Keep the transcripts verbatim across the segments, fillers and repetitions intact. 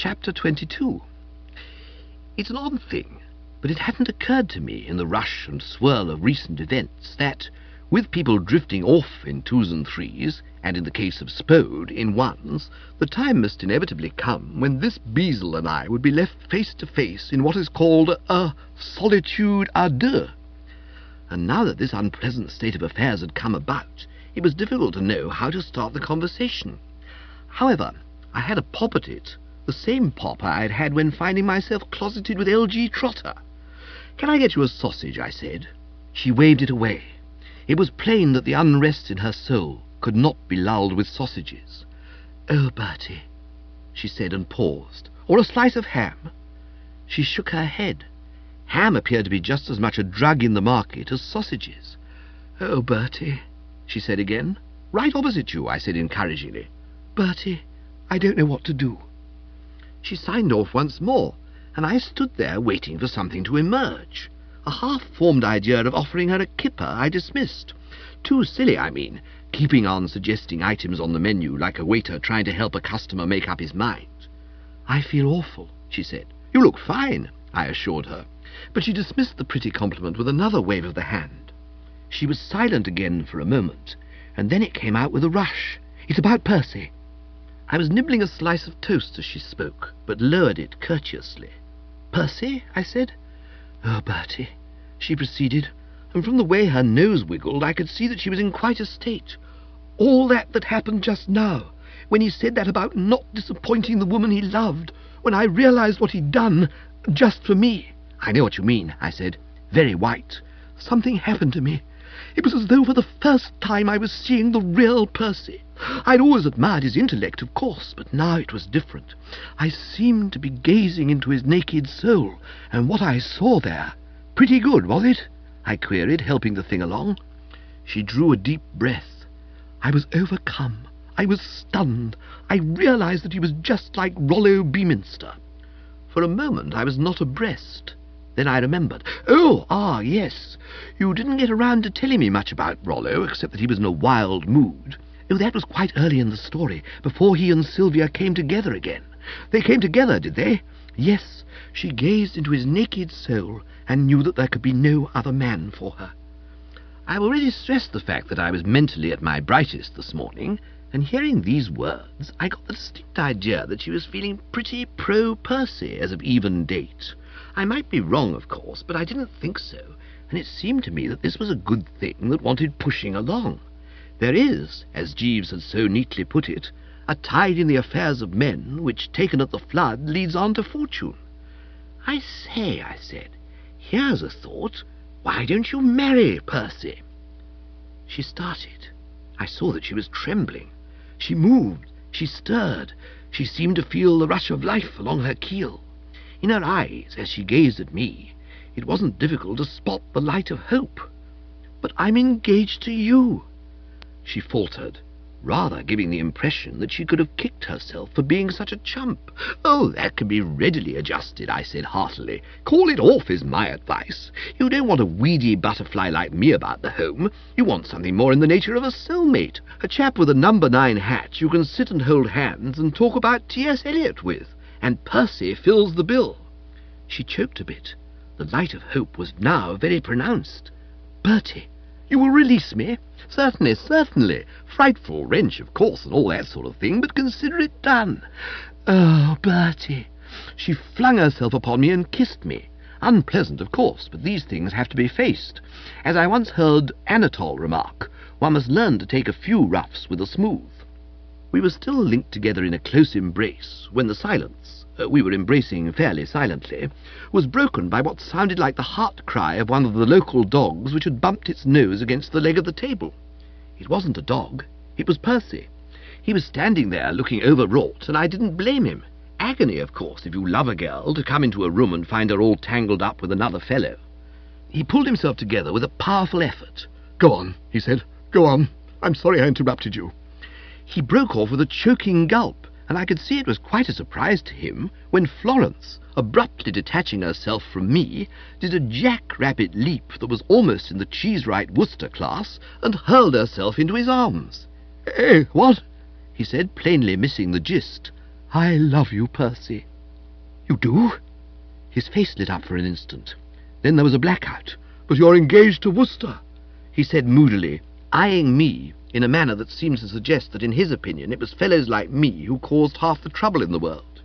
Chapter twenty-two. It's an odd thing, but it hadn't occurred to me in the rush and swirl of recent events that, with people drifting off in twos and threes, and in the case of Spode, in ones, the time must inevitably come when this Beazle and I would be left face to face in what is called a solitude à deux. And now that this unpleasant state of affairs had come about, it was difficult to know how to start the conversation. However, I had a pop at it, the same pop I had had when finding myself closeted with L G Trotter. "Can I get you a sausage?" I said. She waved it away. It was plain that the unrest in her soul could not be lulled with sausages. "Oh, Bertie," she said, and paused. "Or a slice of ham?" She shook her head. Ham appeared to be just as much a drug in the market as sausages. "Oh, Bertie," she said again. "Right opposite you," I said encouragingly. "Bertie, I don't know what to do." She signed off once more, and I stood there waiting for something to emerge. A half-formed idea of offering her a kipper I dismissed. Too silly, I mean, keeping on suggesting items on the menu like a waiter trying to help a customer make up his mind. "I feel awful," she said. "You look fine," I assured her, but she dismissed the pretty compliment with another wave of the hand. She was silent again for a moment, and then it came out with a rush. "It's about Percy." I was nibbling a slice of toast as she spoke, but lowered it courteously. "Percy?" I said. "Oh, Bertie," she proceeded, and from the way her nose wiggled I could see that she was in quite a state. "All that that happened just now, when he said that about not disappointing the woman he loved, when I realized what he'd done, just for me." "I know what you mean," I said, very white. "Something happened to me. It was as though for the first time I was seeing the real Percy. I'd always admired his intellect, of course, but now it was different. I seemed to be gazing into his naked soul, and what I saw there—" "Pretty good, was it?" I queried, helping the thing along. She drew a deep breath. "I was overcome. I was stunned. I realized that he was just like Rollo Beaminster." For a moment I was not abreast. Then I remembered. "Oh, ah, yes. You didn't get around to telling me much about Rollo, except that he was in a wild mood." "Oh, that was quite early in the story, before he and Sylvia came together again." "They came together, did they?" "Yes. She gazed into his naked soul and knew that there could be no other man for her." I have already stressed the fact that I was mentally at my brightest this morning, and hearing these words I got the distinct idea that she was feeling pretty pro-Percy as of even date. I might be wrong, of course, but I didn't think so, and it seemed to me that this was a good thing that wanted pushing along. There is, as Jeeves had so neatly put it, a tide in the affairs of men which, taken at the flood, leads on to fortune. "I say," I said, "here's a thought. Why don't you marry Percy?" She started. I saw that she was trembling. She moved, she stirred, she seemed to feel the rush of life along her keel. In her eyes, as she gazed at me, it wasn't difficult to spot the light of hope. "But I'm engaged to you," she faltered, rather giving the impression that she could have kicked herself for being such a chump. "Oh, that can be readily adjusted," I said heartily. "Call it off is my advice. You don't want a weedy butterfly like me about the home. You want something more in the nature of a soulmate, a chap with a number nine hatch you can sit and hold hands and talk about T S Eliot with, and Percy fills the bill." She choked a bit. The light of hope was now very pronounced. "Bertie, you will release me?" "Certainly, certainly. Frightful wrench, of course, and all that sort of thing, but consider it done." "Oh, Bertie." She flung herself upon me and kissed me. Unpleasant, of course, but these things have to be faced. As I once heard Anatole remark, one must learn to take a few roughs with a smooth. We were still linked together in a close embrace when the silence, uh, we were embracing fairly silently, was broken by what sounded like the heart cry of one of the local dogs which had bumped its nose against the leg of the table. It wasn't a dog. It was Percy. He was standing there looking overwrought, and I didn't blame him. Agony, of course, if you love a girl, to come into a room and find her all tangled up with another fellow. He pulled himself together with a powerful effort. "Go on," he said. "Go on. I'm sorry I interrupted you." He broke off with a choking gulp, and I could see it was quite a surprise to him when Florence, abruptly detaching herself from me, did a jack-rabbit leap that was almost in the Cheese-Right Worcester class, and hurled herself into his arms. "Eh, what?" he said, plainly missing the gist. "I love you, Percy." You do? His face lit up for an instant. Then there was a blackout. But you're engaged to Worcester, he said moodily, eyeing me in a manner that seemed to suggest that in his opinion it was fellows like me who caused half the trouble in the world.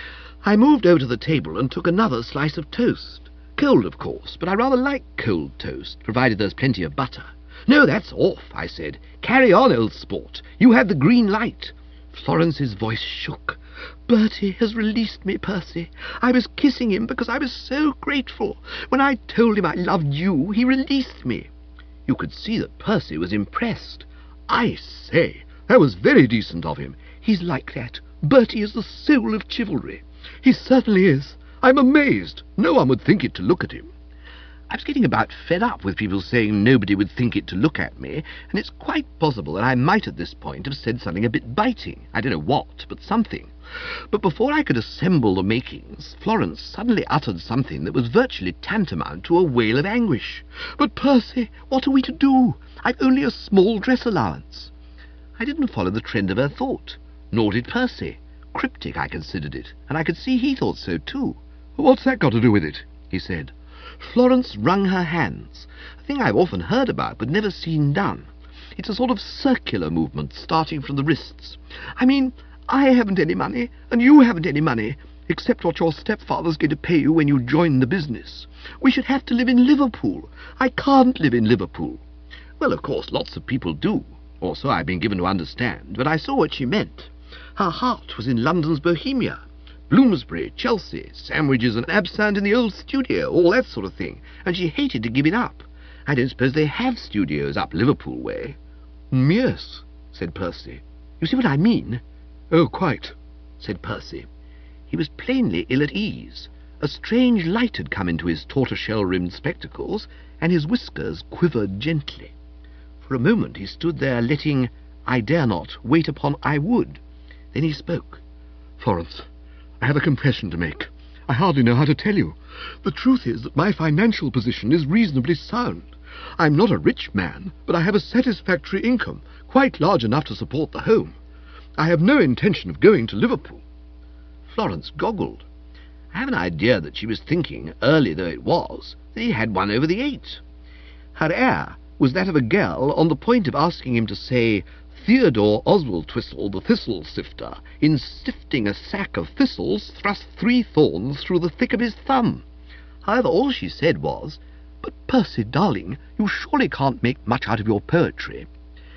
I moved over to the table and took another slice of toast. Cold, of course, but I rather like cold toast, provided there's plenty of butter. No, that's off, I said. Carry on, old sport. You had the green light. Florence's voice shook. Bertie has released me, Percy. I was kissing him because I was so grateful. When I told him I loved you, he released me. You could see that Percy was impressed. I say, that was very decent of him. He's like that. Bertie is the soul of chivalry. He certainly is. I'm amazed. No one would think it to look at him. I was getting about fed up with people saying nobody would think it to look at me, and it's quite possible that I might at this point have said something a bit biting. I don't know what, but something. But before I could assemble the makings, Florence suddenly uttered something that was virtually tantamount to a wail of anguish. But, Percy, what are we to do? I've only a small dress allowance. I didn't follow the trend of her thought, nor did Percy. Cryptic, I considered it, and I could see he thought so too. What's that got to do with it? He said. Florence wrung her hands, a thing I've often heard about but never seen done. It's a sort of circular movement starting from the wrists. I mean, I haven't any money, and you haven't any money, except what your stepfather's going to pay you when you join the business. We should have to live in Liverpool. I can't live in Liverpool. Well, of course, lots of people do, or so I've been given to understand, but I saw what she meant. Her heart was in London's Bohemia. Bloomsbury, Chelsea, sandwiches and absinthe in the old studio, all that sort of thing, and she hated to give it up. I don't suppose they have studios up Liverpool way. Mm, yes, said Percy. You see what I mean? Oh, quite, said Percy. He was plainly ill at ease. A strange light had come into his tortoiseshell-rimmed spectacles, and his whiskers quivered gently. For a moment he stood there letting I dare not wait upon I would. Then he spoke. Florence, I have a confession to make. I hardly know how to tell you. The truth is that my financial position is reasonably sound. I'm not a rich man, but I have a satisfactory income, quite large enough to support the home. I have no intention of going to Liverpool. Florence goggled. I have an idea that she was thinking, early though it was, that he had one over the eight. Her air was that of a girl on the point of asking him to say Theodore Oswald Twistle, the thistle sifter, in sifting a sack of thistles, thrust three thorns through the thick of his thumb. However, all she said was, "But, Percy, darling, you surely can't make much out of your poetry."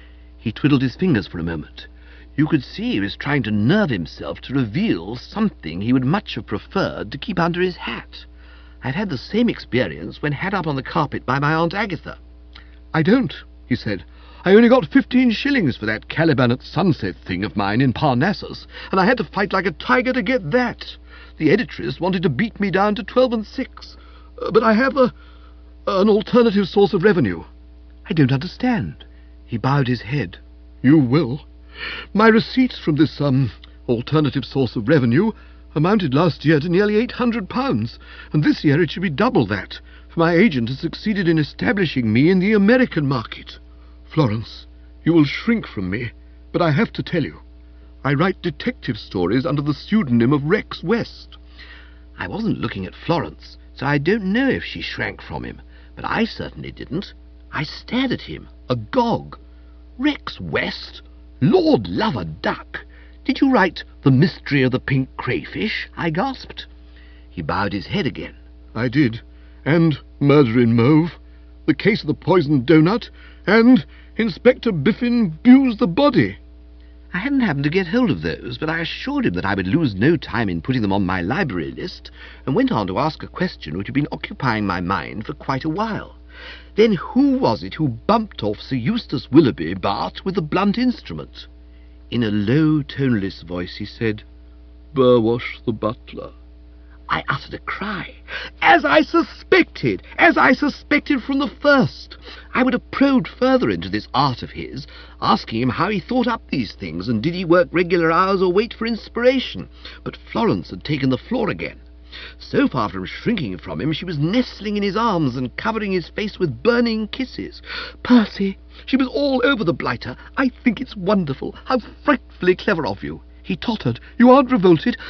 He twiddled his fingers for a moment. You could see he was trying to nerve himself to reveal something he would much have preferred to keep under his hat. I've had the same experience when had up on the carpet by my Aunt Agatha. "I don't," he said. "I only got fifteen shillings for that Caliban at sunset thing of mine in Parnassus, and I had to fight like a tiger to get that. The editress wanted to beat me down to twelve and six. Uh, but I have a, an alternative source of revenue." "I don't understand." He bowed his head. "You will. My receipts from this, um, alternative source of revenue amounted last year to nearly eight hundred pounds, and this year it should be double that, for my agent has succeeded in establishing me in the American market. Florence, you will shrink from me, but I have to tell you. I write detective stories under the pseudonym of Rex West." I wasn't looking at Florence, so I don't know if she shrank from him, but I certainly didn't. I stared at him, agog. Rex West? Lord love a duck! "Did you write The Mystery of the Pink Crayfish?" I gasped. He bowed his head again. "I did, and Murder in Mauve, The Case of the Poisoned Doughnut, and Inspector Biffin Views the Body." I hadn't happened to get hold of those, but I assured him that I would lose no time in putting them on my library list, and went on to ask a question which had been occupying my mind for quite a while. Then who was it who bumped off Sir Eustace Willoughby, Bart, with the blunt instrument? In a low, toneless voice he said, "Burwash the butler." I uttered a cry. As I suspected! As I suspected from the first! I would have probed further into this art of his, asking him how he thought up these things, and did he work regular hours or wait for inspiration, but Florence had taken the floor again. So far from shrinking from him, she was nestling in his arms and covering his face with burning kisses. "Percy, she was all over the blighter. I think it's wonderful. How frightfully clever of you." He tottered. "You aren't revolted?" "Of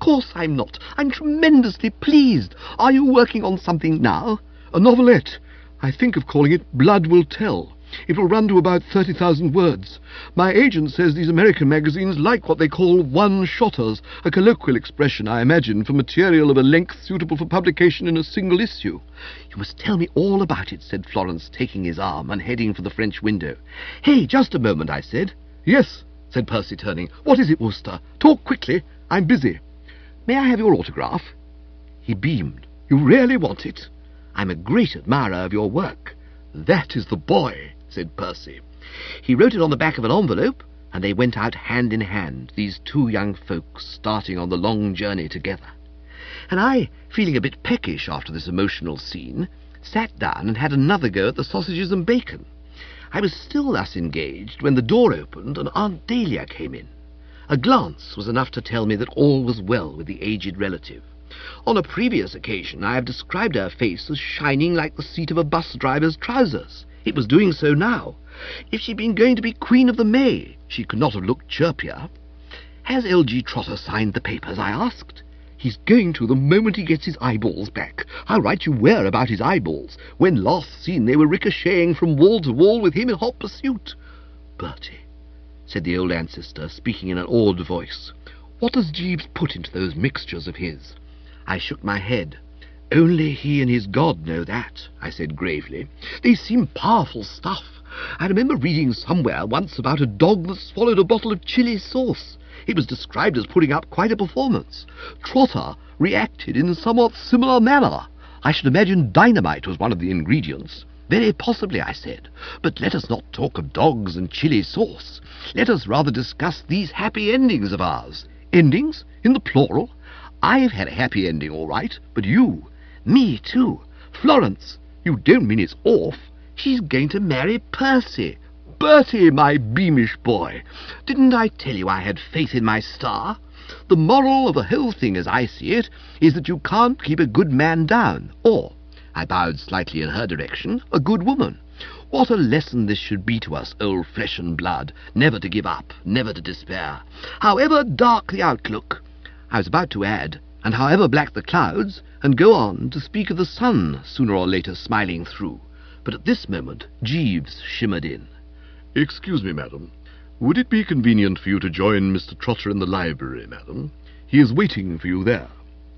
course I'm not. I'm tremendously pleased. Are you working on something now? A novelette. I think of calling it Blood Will Tell. It will run to about thirty thousand words. My agent says these American magazines like what they call one-shotters, a colloquial expression, I imagine, for material of a length suitable for publication in a single issue. You must tell me all about it, said Florence, taking his arm and heading for the French window. Hey, just a moment, I said. Yes, said Percy, turning. What is it, Wooster? Talk quickly. I'm busy. May I have your autograph? He beamed. You really want it? I'm a great admirer of your work. That is the boy, said Percy. He wrote it on the back of an envelope, and they went out hand in hand, these two young folks starting on the long journey together. And I, feeling a bit peckish after this emotional scene, sat down and had another go at the sausages and bacon. I was still thus engaged when the door opened and Aunt Dahlia came in. A glance was enough to tell me that all was well with the aged relative. On a previous occasion I have described her face as shining like the seat of a bus driver's trousers. It was doing so now. If she'd been going to be Queen of the May, she could not have looked chirpier. Has L G Trotter signed the papers? I asked. He's going to the moment he gets his eyeballs back. How right you were about his eyeballs. When last seen they were ricocheting from wall to wall with him in hot pursuit. Bertie, said the old ancestor, speaking in an awed voice, what does Jeeves put into those mixtures of his? I shook my head. Only he and his God know that, I said gravely. They seem powerful stuff. I remember reading somewhere once about a dog that swallowed a bottle of chili sauce. It was described as putting up quite a performance. Trotter reacted in a somewhat similar manner. I should imagine dynamite was one of the ingredients. Very possibly, I said, but let us not talk of dogs and chili sauce. Let us rather discuss these happy endings of ours. Endings? In the plural? I've had a happy ending, all right, but you... Me, too. Florence, you don't mean it's off? She's going to marry Percy. Bertie, my beamish boy, didn't I tell you I had faith in my star? The moral of the whole thing, as I see it, is that you can't keep a good man down, or, I bowed slightly in her direction, a good woman. What a lesson this should be to us, old flesh and blood, never to give up, never to despair, however dark the outlook. I was about to add, and however black the clouds, and go on to speak of the sun sooner or later smiling through, but at this moment Jeeves shimmered in. Excuse me, madam. Would it be convenient for you to join Mister Trotter in the library, madam? He is waiting for you there.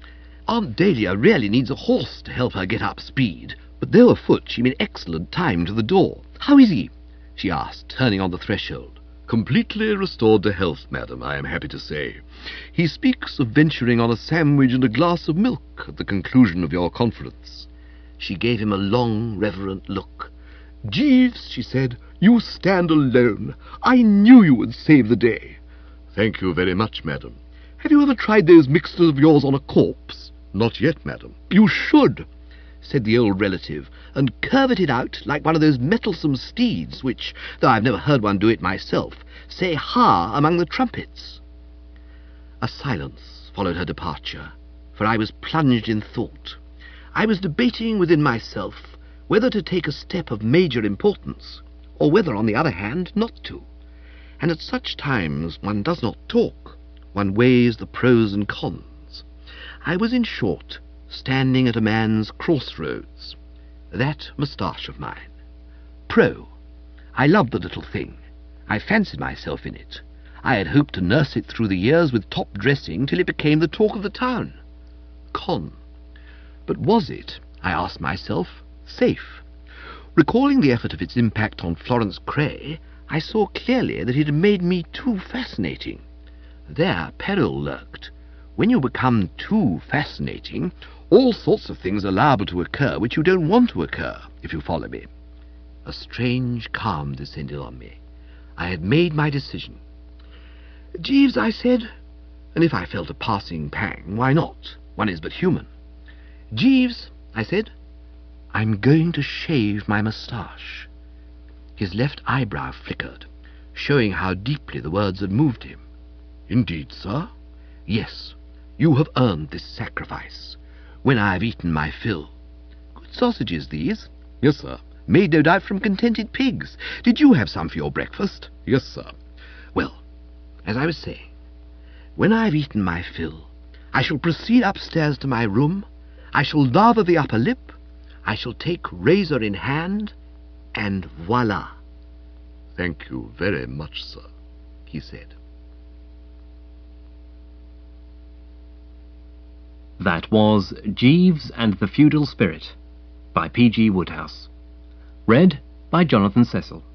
Aunt Dahlia really needs a horse to help her get up speed, but though afoot she made excellent time to the door. How is he? She asked, turning on the threshold. Completely restored to health, madam, I am happy to say. He speaks of venturing on a sandwich and a glass of milk at the conclusion of your conference. She gave him a long, reverent look. Jeeves, she said, you stand alone. I knew you would save the day. Thank you very much, madam. Have you ever tried those mixtures of yours on a corpse? Not yet, madam. You should, said the old relative, and curveted out like one of those mettlesome steeds which, though I've never heard one do it myself, say ha among the trumpets. A silence followed her departure, for I was plunged in thought. I was debating within myself whether to take a step of major importance, or whether, on the other hand, not to. And at such times one does not talk, one weighs the pros and cons. I was, in short, standing at a man's crossroads. That moustache of mine. Pro. I loved the little thing. I fancied myself in it. I had hoped to nurse it through the years with top dressing till it became the talk of the town. Con. But was it, I asked myself, safe? Recalling the effort of its impact on Florence Cray, I saw clearly that it had made me too fascinating. There peril lurked. When you become too fascinating, all sorts of things are liable to occur which you don't want to occur, if you follow me. A strange calm descended on me. I had made my decision. Jeeves, I said, and if I felt a passing pang, why not? One is but human. Jeeves, I said, I'm going to shave my moustache. His left eyebrow flickered, showing how deeply the words had moved him. Indeed, sir? Yes, you have earned this sacrifice. When I have eaten my fill. Good sausages, these. Yes, sir. Made, no doubt, from contented pigs. Did you have some for your breakfast? Yes, sir. Well, as I was saying, when I have eaten my fill, I shall proceed upstairs to my room. I shall lather the upper lip. I shall take razor in hand, and voila." "Thank you very much, sir," he said. That was Jeeves and the Feudal Spirit by P G Wodehouse. Read by Jonathan Cecil.